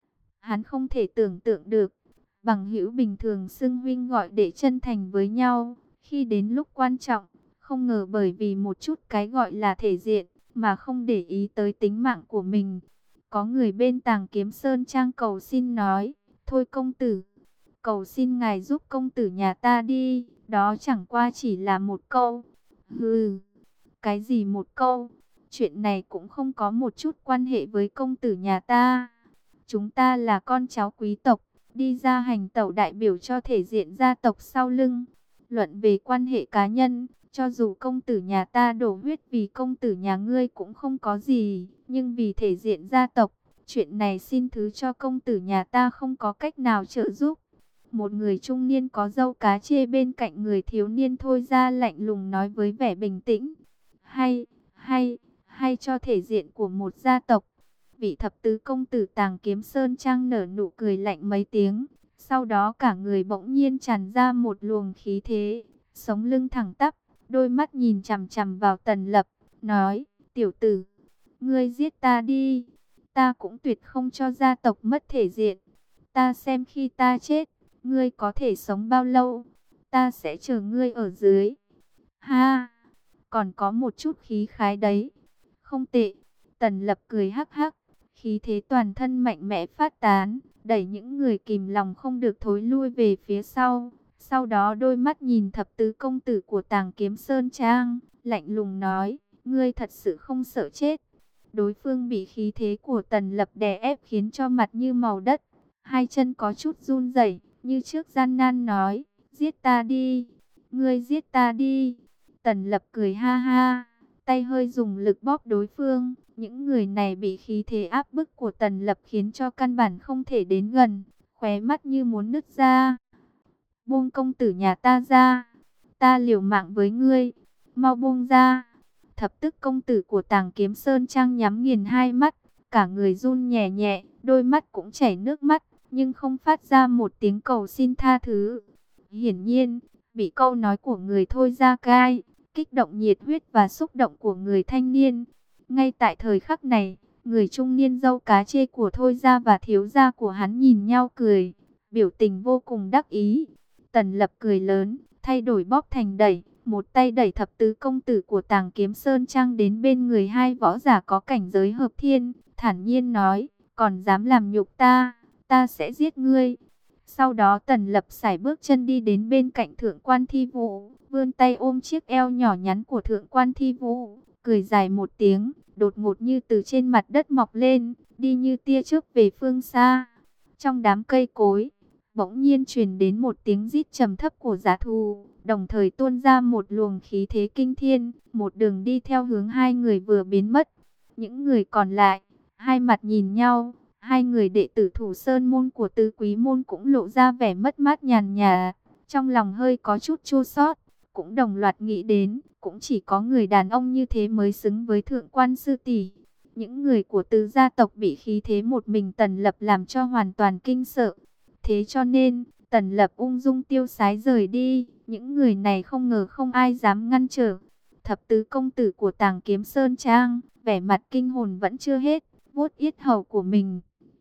Hắn không thể tưởng tượng được, bằng hữu bình thường xưng huynh gọi đệ chân thành với nhau, khi đến lúc quan trọng, không ngờ bởi vì một chút cái gọi là thể diện, mà không để ý tới tính mạng của mình. Có người bên Tàng Kiếm Sơn Trang cầu xin nói, thôi công tử, cầu xin ngài giúp công tử nhà ta đi, đó chẳng qua chỉ là một câu. Hừ, cái gì một câu, chuyện này cũng không có một chút quan hệ với công tử nhà ta. Chúng ta là con cháu quý tộc, đi ra hành tẩu đại biểu cho thể diện gia tộc sau lưng. Luận về quan hệ cá nhân, cho dù công tử nhà ta đổ huyết vì công tử nhà ngươi cũng không có gì, nhưng vì thể diện gia tộc, chuyện này xin thứ cho công tử nhà ta không có cách nào trợ giúp. Một người trung niên có râu cá chê bên cạnh người thiếu niên Thôi ra lạnh lùng nói với vẻ bình tĩnh. Hay, hay, hay cho thể diện của một gia tộc. Vị thập tứ công tử Tàng Kiếm Sơn Trang nở nụ cười lạnh mấy tiếng. Sau đó cả người bỗng nhiên tràn ra một luồng khí thế, sống lưng thẳng tắp, đôi mắt nhìn chằm chằm vào Tần Lập, nói, tiểu tử, ngươi giết ta đi, ta cũng tuyệt không cho gia tộc mất thể diện. Ta xem khi ta chết, ngươi có thể sống bao lâu, ta sẽ chờ ngươi ở dưới. Ha, còn có một chút khí khái đấy, không tệ. Tần Lập cười hắc hắc, khí thế toàn thân mạnh mẽ phát tán, đẩy những người kìm lòng không được thối lui về phía sau. Sau đó đôi mắt nhìn thập tứ công tử của Tàng Kiếm Sơn Trang, lạnh lùng nói, ngươi thật sự không sợ chết. Đối phương bị khí thế của Tần Lập đè ép khiến cho mặt như màu đất, hai chân có chút run rẩy, như trước gian nan nói, giết ta đi, ngươi giết ta đi. Tần Lập cười ha ha, tay hơi dùng lực bóp đối phương. Những người này bị khí thế áp bức của Tần Lập khiến cho căn bản không thể đến gần, khóe mắt như muốn nứt ra. Buông công tử nhà ta ra, ta liều mạng với ngươi, mau buông ra. Thập tức công tử của Tàng Kiếm Sơn Trang nhắm nghiền hai mắt, cả người run nhẹ nhẹ, đôi mắt cũng chảy nước mắt, nhưng không phát ra một tiếng cầu xin tha thứ. Hiển nhiên, bị câu nói của người Thôi Gia Cai kích động nhiệt huyết và xúc động của người thanh niên. Ngay tại thời khắc này, người trung niên dâu cá chê của Thôi Gia và thiếu gia của hắn nhìn nhau cười, biểu tình vô cùng đắc ý. Tần Lập cười lớn, thay đổi bóp thành đẩy, một tay đẩy thập tứ công tử của Tàng Kiếm Sơn Trang đến bên người hai võ giả có cảnh giới hợp thiên, thản nhiên nói, còn dám làm nhục ta, ta sẽ giết ngươi. Sau đó Tần Lập sải bước chân đi đến bên cạnh Thượng quan Thi Vũ, vươn tay ôm chiếc eo nhỏ nhắn của Thượng quan Thi Vũ, cười dài một tiếng, đột ngột như từ trên mặt đất mọc lên, đi như tia chớp về phương xa. Trong đám cây cối, bỗng nhiên truyền đến một tiếng rít trầm thấp của dã thú, đồng thời tuôn ra một luồng khí thế kinh thiên, một đường đi theo hướng hai người vừa biến mất. Những người còn lại, hai mặt nhìn nhau, hai người đệ tử Thủ Sơn môn của Tứ Quý môn cũng lộ ra vẻ mất mát nhàn nhạt, trong lòng hơi có chút chua xót, cũng đồng loạt nghĩ đến, cũng chỉ có người đàn ông như thế mới xứng với Thượng quan sư tỷ. Những người của Tứ gia tộc bị khí thế một mình Tần Lập làm cho hoàn toàn kinh sợ. Thế cho nên, Tần Lập ung dung tiêu sái rời đi, những người này không ngờ không ai dám ngăn trở. Thập tứ công tử của Tàng Kiếm Sơn Trang, vẻ mặt kinh hồn vẫn chưa hết, vuốt yết hầu của mình.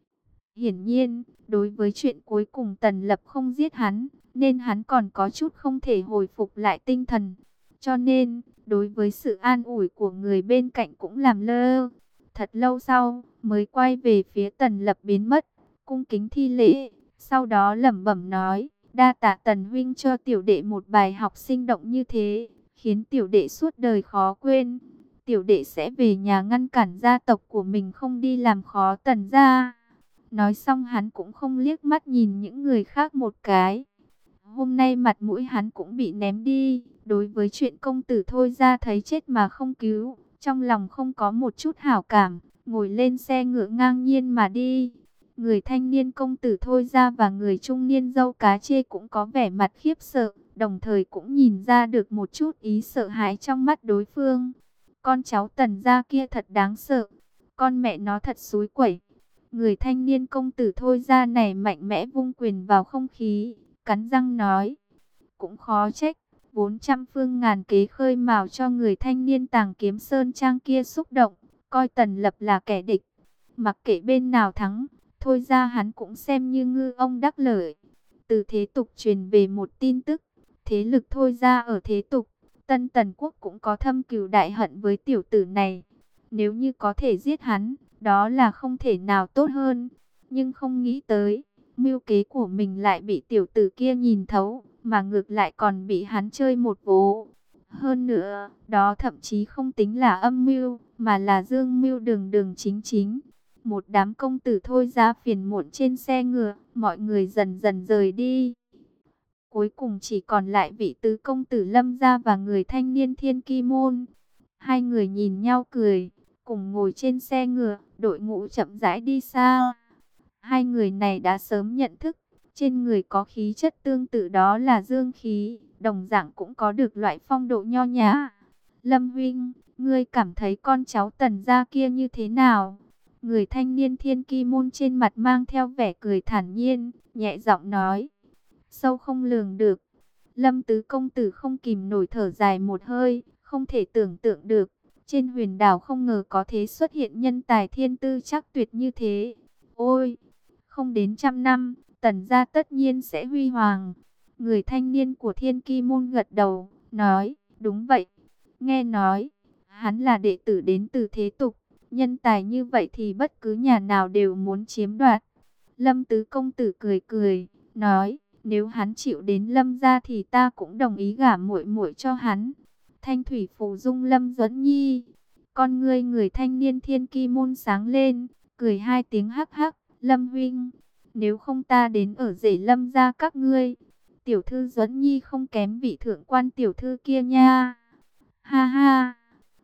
Hiển nhiên, đối với chuyện cuối cùng Tần Lập không giết hắn, nên hắn còn có chút không thể hồi phục lại tinh thần. Cho nên, đối với sự an ủi của người bên cạnh cũng làm lơ. Thật lâu sau, mới quay về phía Tần Lập biến mất, cung kính thi lễ. Sau đó lẩm bẩm nói, đa tạ Tần huynh cho tiểu đệ một bài học sinh động như thế, khiến tiểu đệ suốt đời khó quên. Tiểu đệ sẽ về nhà ngăn cản gia tộc của mình không đi làm khó Tần gia. Nói xong hắn cũng không liếc mắt nhìn những người khác một cái. Hôm nay mặt mũi hắn cũng bị ném đi, đối với chuyện công tử Thôi Gia thấy chết mà không cứu, trong lòng không có một chút hảo cảm, ngồi lên xe ngựa ngang nhiên mà đi. Người thanh niên công tử Thôi Gia và người trung niên dâu cá chê cũng có vẻ mặt khiếp sợ, đồng thời cũng nhìn ra được một chút ý sợ hãi trong mắt đối phương. Con cháu Tần gia kia thật đáng sợ, con mẹ nó thật xúi quẩy. Người thanh niên công tử Thôi Gia này mạnh mẽ vung quyền vào không khí, cắn răng nói, cũng khó trách, vốn trăm phương ngàn kế khơi mào cho người thanh niên Tàng Kiếm Sơn Trang kia xúc động, coi Tần Lập là kẻ địch. Mặc kệ bên nào thắng, Thôi Gia hắn cũng xem như ngư ông đắc lợi. Từ thế tục truyền về một tin tức, thế lực Thôi Gia ở thế tục, Tân Tần Quốc cũng có thâm cừu đại hận với tiểu tử này. Nếu như có thể giết hắn, đó là không thể nào tốt hơn. Nhưng không nghĩ tới, mưu kế của mình lại bị tiểu tử kia nhìn thấu, mà ngược lại còn bị hắn chơi một vố. Hơn nữa, đó thậm chí không tính là âm mưu, mà là dương mưu đường đường chính chính. Một đám công tử Thôi Gia phiền muộn trên xe ngựa, mọi người dần dần rời đi. Cuối cùng chỉ còn lại vị tứ công tử Lâm Gia và người thanh niên Thiên Ki Môn. Hai người nhìn nhau cười, cùng ngồi trên xe ngựa, đội ngũ chậm rãi đi xa. Hai người này đã sớm nhận thức, trên người có khí chất tương tự đó là dương khí, đồng dạng cũng có được loại phong độ nho nhã. Lâm huynh, ngươi cảm thấy con cháu Tần gia kia như thế nào? Người thanh niên Thiên Ki Môn trên mặt mang theo vẻ cười thản nhiên, nhẹ giọng nói, sâu không lường được. Lâm tứ công tử không kìm nổi thở dài một hơi, không thể tưởng tượng được, trên huyền đảo không ngờ có thế xuất hiện nhân tài thiên tư chắc tuyệt như thế. Ôi, không đến trăm năm, Tần gia tất nhiên sẽ huy hoàng. Người thanh niên của Thiên Ki Môn gật đầu, nói, đúng vậy. Nghe nói, hắn là đệ tử đến từ thế tục, nhân tài như vậy thì bất cứ nhà nào đều muốn chiếm đoạt. Lâm tứ công tử cười cười, nói, nếu hắn chịu đến Lâm gia thì ta cũng đồng ý gả muội muội cho hắn. Thanh thủy phù dung Lâm Duẫn Nhi. Con ngươi người thanh niên Thiên Ki Môn sáng lên, cười hai tiếng hắc hắc, Lâm huynh, nếu không ta đến ở rể Lâm gia các ngươi. Tiểu thư Duẫn Nhi không kém vị thượng quan tiểu thư kia nha. Ha ha.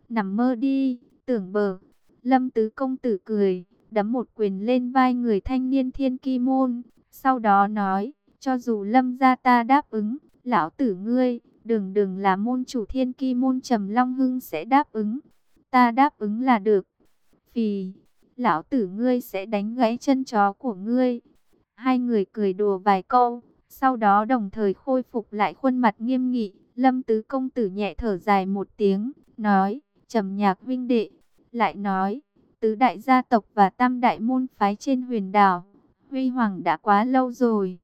Nằm mơ đi, tưởng bở. Lâm Tứ công tử cười, đấm một quyền lên vai người thanh niên Thiên Ki Môn. Sau đó nói, cho dù Lâm gia ta đáp ứng, lão tử ngươi, đừng đừng là môn chủ Thiên Ki Môn Trầm Long Hưng sẽ đáp ứng. Ta đáp ứng là được. Phì, lão tử ngươi sẽ đánh gãy chân chó của ngươi. Hai người cười đùa vài câu, sau đó đồng thời khôi phục lại khuôn mặt nghiêm nghị. Lâm Tứ công tử nhẹ thở dài một tiếng, nói, Trầm Nhạc huynh đệ, lại nói, tứ đại gia tộc và tam đại môn phái trên huyền đảo, huy hoàng đã quá lâu rồi.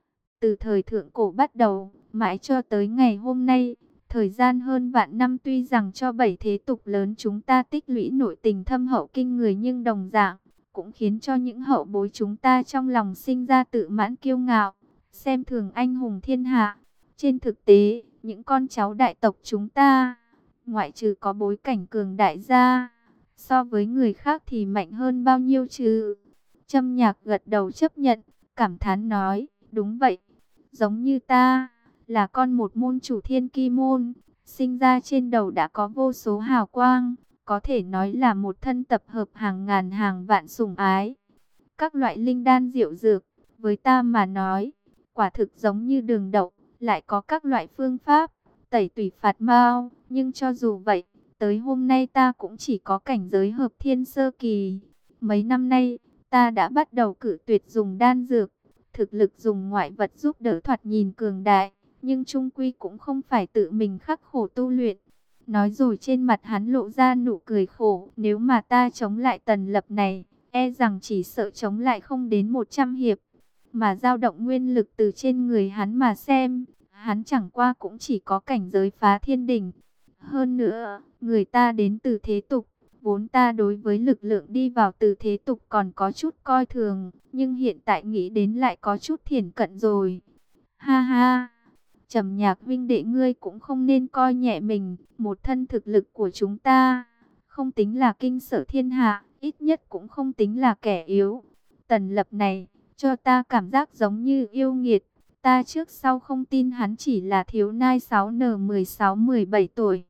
Từ thời thượng cổ bắt đầu, mãi cho tới ngày hôm nay, thời gian hơn vạn năm, tuy rằng cho bảy thế tục lớn chúng ta tích lũy nội tình thâm hậu kinh người, nhưng đồng dạng cũng khiến cho những hậu bối chúng ta trong lòng sinh ra tự mãn kiêu ngạo, xem thường anh hùng thiên hạ. Trên thực tế, những con cháu đại tộc chúng ta, ngoại trừ có bối cảnh cường đại gia, so với người khác thì mạnh hơn bao nhiêu chứ? Trâm Nhạc gật đầu chấp nhận, cảm thán nói, đúng vậy, giống như ta, là con một môn chủ Thiên Ki Môn, sinh ra trên đầu đã có vô số hào quang, có thể nói là một thân tập hợp hàng ngàn hàng vạn sủng ái. Các loại linh đan diệu dược, với ta mà nói, quả thực giống như đường đậu, lại có các loại phương pháp, tẩy tủy phạt mau, nhưng cho dù vậy, tới hôm nay ta cũng chỉ có cảnh giới hợp thiên sơ kỳ. Mấy năm nay, ta đã bắt đầu cử tuyệt dùng đan dược, thực lực dùng ngoại vật giúp đỡ thoạt nhìn cường đại, nhưng chung quy cũng không phải tự mình khắc khổ tu luyện. Nói rồi trên mặt hắn lộ ra nụ cười khổ, nếu mà ta chống lại Tần Lập này, e rằng chỉ sợ chống lại không đến một trăm hiệp. Mà dao động nguyên lực từ trên người hắn mà xem, hắn chẳng qua cũng chỉ có cảnh giới phá thiên đỉnh. Hơn nữa, người ta đến từ thế tục, vốn ta đối với lực lượng đi vào từ thế tục còn có chút coi thường, nhưng hiện tại nghĩ đến lại có chút thiển cận rồi. Ha ha, Trầm Nhạc huynh đệ ngươi cũng không nên coi nhẹ mình, một thân thực lực của chúng ta, không tính là kinh sở thiên hạ, ít nhất cũng không tính là kẻ yếu. Tần Lập này, cho ta cảm giác giống như yêu nghiệt, ta trước sau không tin hắn chỉ là thiếu nai sáu N mười sáu mười bảy tuổi.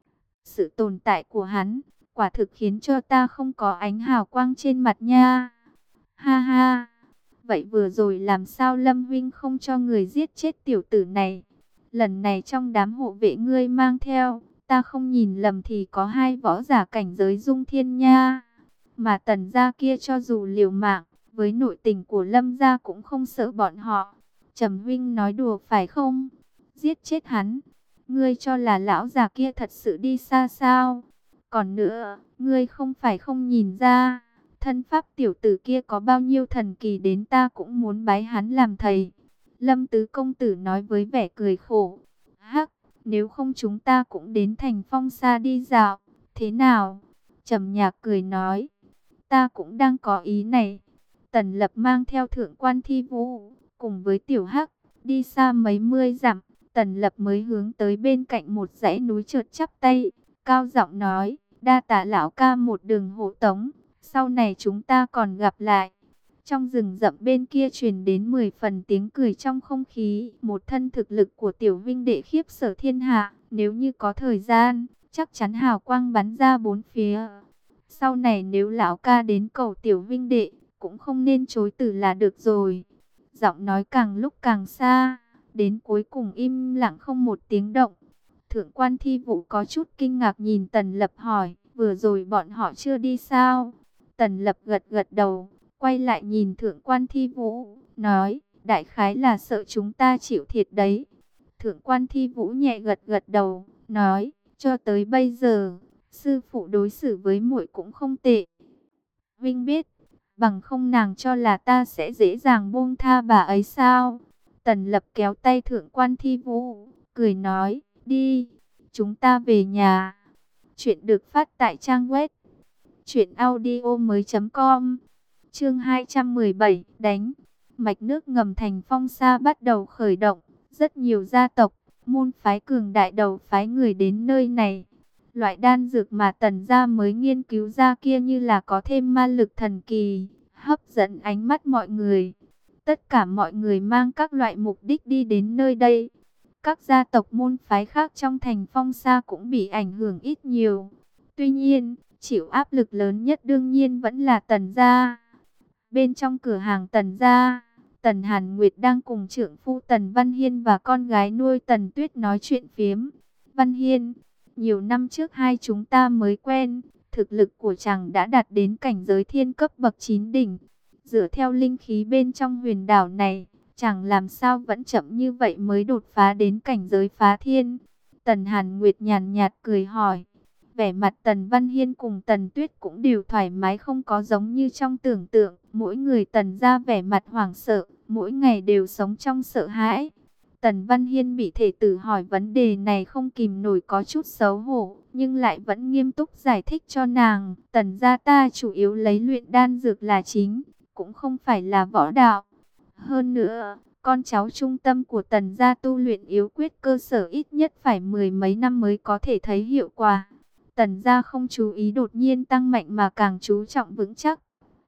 Sự tồn tại của hắn, quả thực khiến cho ta không có ánh hào quang trên mặt nha. Ha ha, vậy vừa rồi làm sao Lâm huynh không cho người giết chết tiểu tử này? Lần này trong đám hộ vệ ngươi mang theo, ta không nhìn lầm thì có hai võ giả cảnh giới dung thiên nha. Mà Tần gia kia cho dù liều mạng, với nội tình của Lâm gia cũng không sợ bọn họ. Trầm huynh nói đùa phải không? Giết chết hắn, ngươi cho là lão già kia thật sự đi xa sao? Còn nữa, ngươi không phải không nhìn ra, thân pháp tiểu tử kia có bao nhiêu thần kỳ đến ta cũng muốn bái hắn làm thầy. Lâm Tứ công tử nói với vẻ cười khổ. Hắc, nếu không chúng ta cũng đến thành Phong Sa đi dạo, thế nào? Trầm Nhạc cười nói, ta cũng đang có ý này. Tần Lập mang theo thượng quan Thi Vũ, cùng với tiểu Hắc, đi xa mấy mươi dặm. Tần Lập mới hướng tới bên cạnh một dãy núi chợt chắp tay, cao giọng nói, đa tạ lão ca một đường hộ tống, sau này chúng ta còn gặp lại. Trong rừng rậm bên kia truyền đến mười phần tiếng cười trong không khí, một thân thực lực của tiểu vinh đệ khiếp sở thiên hạ, nếu như có thời gian, chắc chắn hào quang bắn ra bốn phía. Sau này nếu lão ca đến cầu tiểu vinh đệ, cũng không nên chối từ là được rồi. Giọng nói càng lúc càng xa, đến cuối cùng im lặng không một tiếng động. Thượng quan Thi Vũ có chút kinh ngạc nhìn Tần Lập hỏi, vừa rồi bọn họ chưa đi sao? Tần Lập gật gật đầu, quay lại nhìn thượng quan Thi Vũ, nói, đại khái là sợ chúng ta chịu thiệt đấy. Thượng quan Thi Vũ nhẹ gật gật đầu, nói, cho tới bây giờ, sư phụ đối xử với muội cũng không tệ. Vinh biết, bằng không nàng cho là ta sẽ dễ dàng buông tha bà ấy sao? Tần Lập kéo tay thượng quan Thi Vũ, cười nói, đi, chúng ta về nhà. Chuyện được phát tại trang web truyện audio mới chấm com. Chương hai trăm mười bảy, đánh. Mạch nước ngầm thành Phong Sa bắt đầu khởi động, rất nhiều gia tộc, môn phái cường đại đầu phái người đến nơi này. Loại đan dược mà Tần gia mới nghiên cứu ra kia như là có thêm ma lực thần kỳ, hấp dẫn ánh mắt mọi người. Tất cả mọi người mang các loại mục đích đi đến nơi đây. Các gia tộc môn phái khác trong thành Phong Sa cũng bị ảnh hưởng ít nhiều. Tuy nhiên, chịu áp lực lớn nhất đương nhiên vẫn là Tần gia. Bên trong cửa hàng Tần gia, Tần Hàn Nguyệt đang cùng trưởng phu Tần Văn Hiên và con gái nuôi Tần Tuyết nói chuyện phiếm. Văn Hiên, nhiều năm trước hai chúng ta mới quen, thực lực của chàng đã đạt đến cảnh giới thiên cấp bậc chín đỉnh. Dựa theo linh khí bên trong huyền đảo này, chàng làm sao vẫn chậm như vậy mới đột phá đến cảnh giới phá thiên. Tần Hàn Nguyệt nhàn nhạt cười hỏi. Vẻ mặt Tần Văn Hiên cùng Tần Tuyết cũng đều thoải mái, không có giống như trong tưởng tượng. Mỗi người Tần ra vẻ mặt hoảng sợ, mỗi ngày đều sống trong sợ hãi. Tần Văn Hiên bị thể tử hỏi vấn đề này không kìm nổi có chút xấu hổ, nhưng lại vẫn nghiêm túc giải thích cho nàng. Tần gia ta chủ yếu lấy luyện đan dược là chính, cũng không phải là võ đạo. Hơn nữa, con cháu trung tâm của Tần gia tu luyện yếu quyết cơ sở ít nhất phải mười mấy năm mới có thể thấy hiệu quả. Tần gia không chú ý đột nhiên tăng mạnh mà càng chú trọng vững chắc.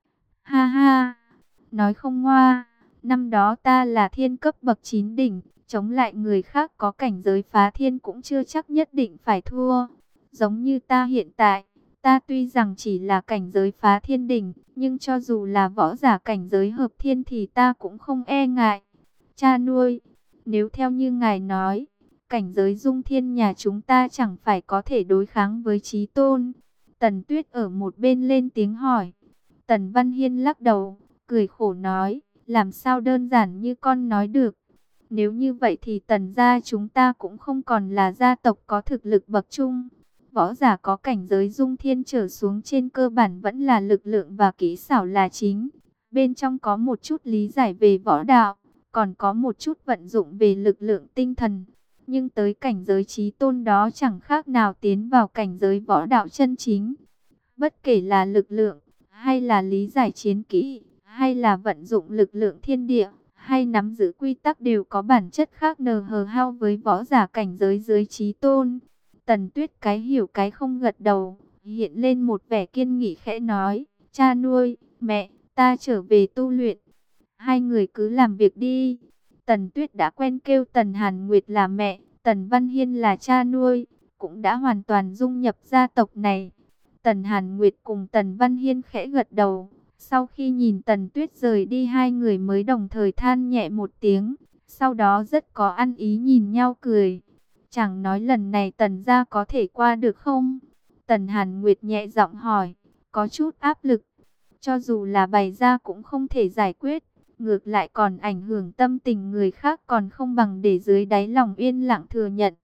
Ha ha, nói không ngoa, năm đó ta là thiên cấp bậc chín đỉnh, chống lại người khác có cảnh giới phá thiên cũng chưa chắc nhất định phải thua. Giống như ta hiện tại, ta tuy rằng chỉ là cảnh giới phá thiên đỉnh, nhưng cho dù là võ giả cảnh giới hợp thiên thì ta cũng không e ngại. Cha nuôi, nếu theo như ngài nói, cảnh giới dung thiên nhà chúng ta chẳng phải có thể đối kháng với Chí Tôn. Tần Tuyết ở một bên lên tiếng hỏi. Tần Văn Hiên lắc đầu, cười khổ nói, làm sao đơn giản như con nói được. Nếu như vậy thì Tần gia chúng ta cũng không còn là gia tộc có thực lực bậc trung. Võ giả có cảnh giới dung thiên trở xuống trên cơ bản vẫn là lực lượng và kỹ xảo là chính. Bên trong có một chút lý giải về võ đạo, còn có một chút vận dụng về lực lượng tinh thần. Nhưng tới cảnh giới Chí Tôn đó chẳng khác nào tiến vào cảnh giới võ đạo chân chính. Bất kể là lực lượng, hay là lý giải chiến kỹ, hay là vận dụng lực lượng thiên địa, hay nắm giữ quy tắc đều có bản chất khác nờ hờ hao với võ giả cảnh giới dưới Chí Tôn. Tần Tuyết cái hiểu cái không gật đầu, hiện lên một vẻ kiên nghị khẽ nói, cha nuôi, mẹ, ta trở về tu luyện. Hai người cứ làm việc đi. Tần Tuyết đã quen kêu Tần Hàn Nguyệt là mẹ, Tần Văn Hiên là cha nuôi, cũng đã hoàn toàn dung nhập gia tộc này. Tần Hàn Nguyệt cùng Tần Văn Hiên khẽ gật đầu. Sau khi nhìn Tần Tuyết rời đi, hai người mới đồng thời than nhẹ một tiếng. Sau đó rất có ăn ý nhìn nhau cười. Chẳng nói lần này Tần gia có thể qua được không? Tần Hàn Nguyệt nhẹ giọng hỏi, có chút áp lực. Cho dù là bày ra cũng không thể giải quyết. Ngược lại còn ảnh hưởng tâm tình người khác, còn không bằng để dưới đáy lòng yên lặng thừa nhận.